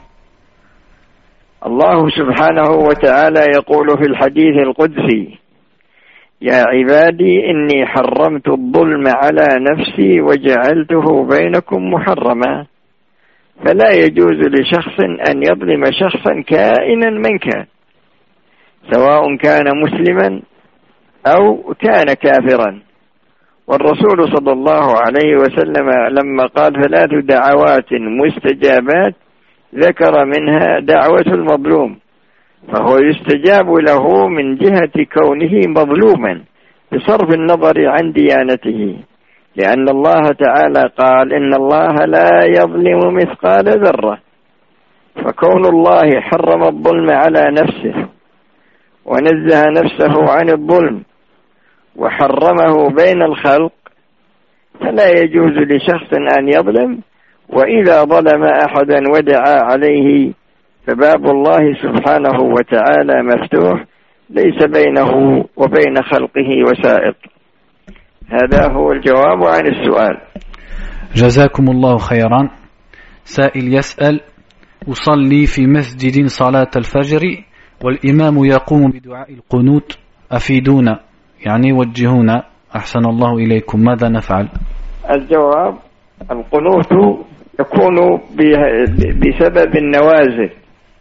الله سبحانه وتعالى يقول في الحديث القدسي: يا عبادي إني حرمت الظلم على نفسي وجعلته بينكم محرما، فلا يجوز لشخص أن يظلم شخصا كائنا من كان، سواء كان مسلما أو كان كافرا. والرسول صلى الله عليه وسلم لما قال ثلاث دعوات مستجابات ذكر منها دعوة المظلوم، فهو يستجاب له من جهة كونه مظلوما بصرف النظر عن ديانته، لأن الله تعالى قال: إن الله لا يظلم مثقال ذرة. فكون الله حرم الظلم على نفسه ونزه نفسه عن الظلم وحرمه بين الخلق، فلا يجوز لشخص أن يظلم، وإذا ظلم أحدا ودعا عليه فباب الله سبحانه وتعالى مفتوح، ليس بينه وبين خلقه وسائط. هذا هو الجواب عن السؤال. جزاكم الله خيرا. سائل يسأل: أصلي في مسجد صلاة الفجر والإمام يقوم بدعاء القنوت، أفيدونا يعني وجهونا أحسن الله إليكم، ماذا نفعل؟ الجواب: القنوت يكون بسبب النوازل،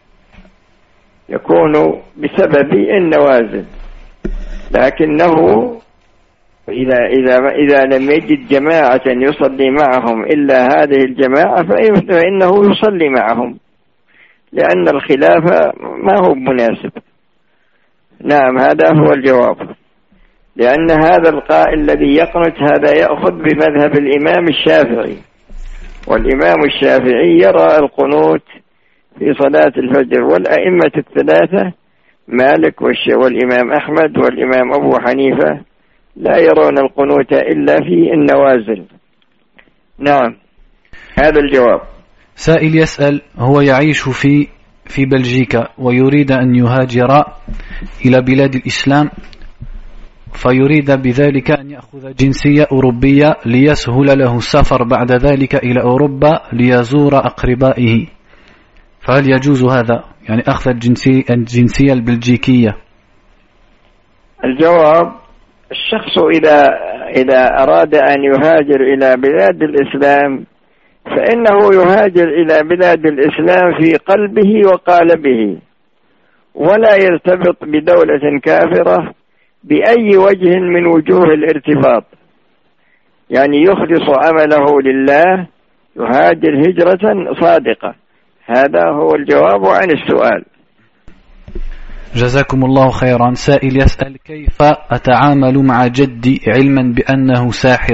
يكون بسبب النوازل، لكنه إذا إذا إذا لم يجد جماعة يصلي معهم إلا هذه الجماعة فإنه يصلي معهم، لأن الخلاف ما هو مناسب. نعم، هذا هو الجواب، لأن هذا القائل الذي يقنت هذا يأخذ بمذهب الإمام الشافعي، والإمام الشافعي يرى القنوت في صلاة الفجر، والأئمة الثلاثة مالك والإمام أحمد والإمام أبو حنيفة لا يرون القنوت إلا في النوازل. نعم، هذا الجواب. سائل يسأل: هو يعيش في في بلجيكا ويريد أن يهاجر إلى بلاد الإسلام، فيريد بذلك أن يأخذ جنسية أوروبية ليسهل له السفر بعد ذلك إلى أوروبا ليزور أقربائه، فهل يجوز هذا؟ يعني أخذ الجنسية, الجنسية البلجيكية. الجواب: الشخص إذا إذا أراد أن يهاجر إلى بلاد الإسلام فإنه يهاجر إلى بلاد الإسلام في قلبه وقالبه، ولا يرتبط بدولة كافرة بأي وجه من وجوه الارتباط، يعني يخلص عمله لله، يهاجر هجرة صادقة. هذا هو الجواب عن السؤال. جزاكم الله خيرا. سائل يسأل: كيف أتعامل مع جدي علما بأنه ساحر؟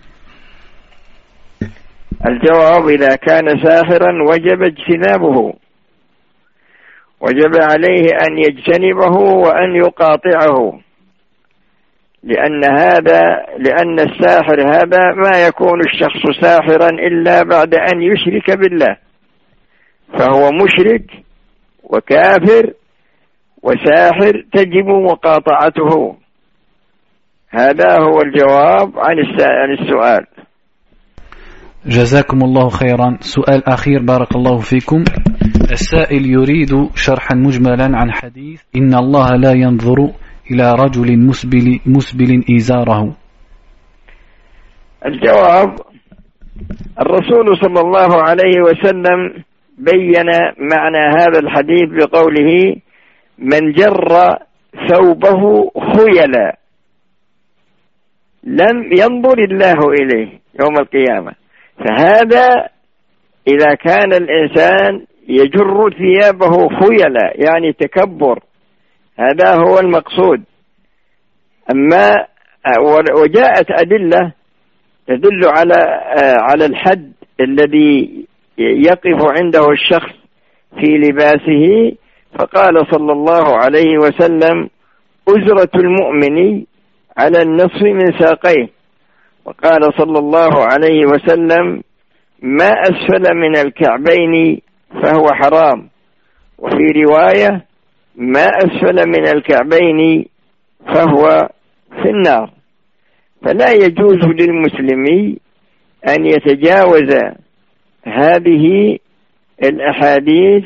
الجواب: إذا كان ساحرا وجب اجتنابه، وجب عليه أن يجتنبه وأن يقاطعه، لأن هذا لأن الساحر هذا ما يكون الشخص ساحرا إلا بعد أن يشرك بالله، فهو مشرك وكافر وساحر تجب مقاطعته. هذا هو الجواب عن السؤال. جزاكم الله خيرا. سؤال أخير بارك الله فيكم. السائل يريد شرحا مجملا عن حديث إن الله لا ينظر إلى رجل مسبل, مسبل إزاره. الجواب: الرسول صلى الله عليه وسلم بين معنى هذا الحديث بقوله: من جر ثوبه خيلا لم ينظر الله إليه يوم القيامة. فهذا إذا كان الإنسان يجر ثيابه خيلا يعني تكبر، هذا هو المقصود. أما وجاءت أدلة تدل على على الحد الذي يقف عنده الشخص في لباسه، فقال صلى الله عليه وسلم: أزرة المؤمن على النصف من ساقيه. وقال صلى الله عليه وسلم: ما أسفل من الكعبين فهو حرام. وفي رواية: ما أسفل من الكعبين فهو في النار. فلا يجوز للمسلم أن يتجاوز هذه الأحاديث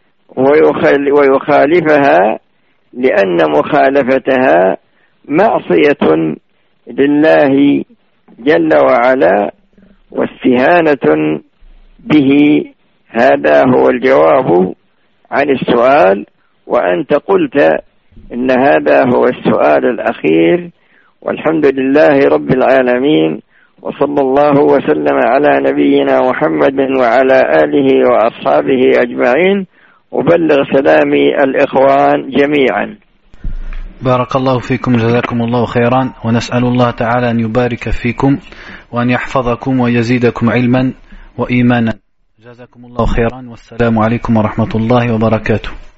ويخالفها، لأن مخالفتها معصية لله جل وعلا واستهانة به. هذا هو الجواب عن السؤال، وأنت قلت إن هذا هو السؤال الأخير. والحمد لله رب العالمين، وصلى الله وسلم على نبينا محمد وعلى آله وأصحابه أجمعين، وبلغ سلامي الإخوان جميعا. بارك الله فيكم، جزاكم الله خيرا، ونسأل الله تعالى أن يبارك فيكم وأن يحفظكم ويزيدكم علما وإيمانا. جزاكم الله خيرا، والسلام عليكم ورحمة الله وبركاته.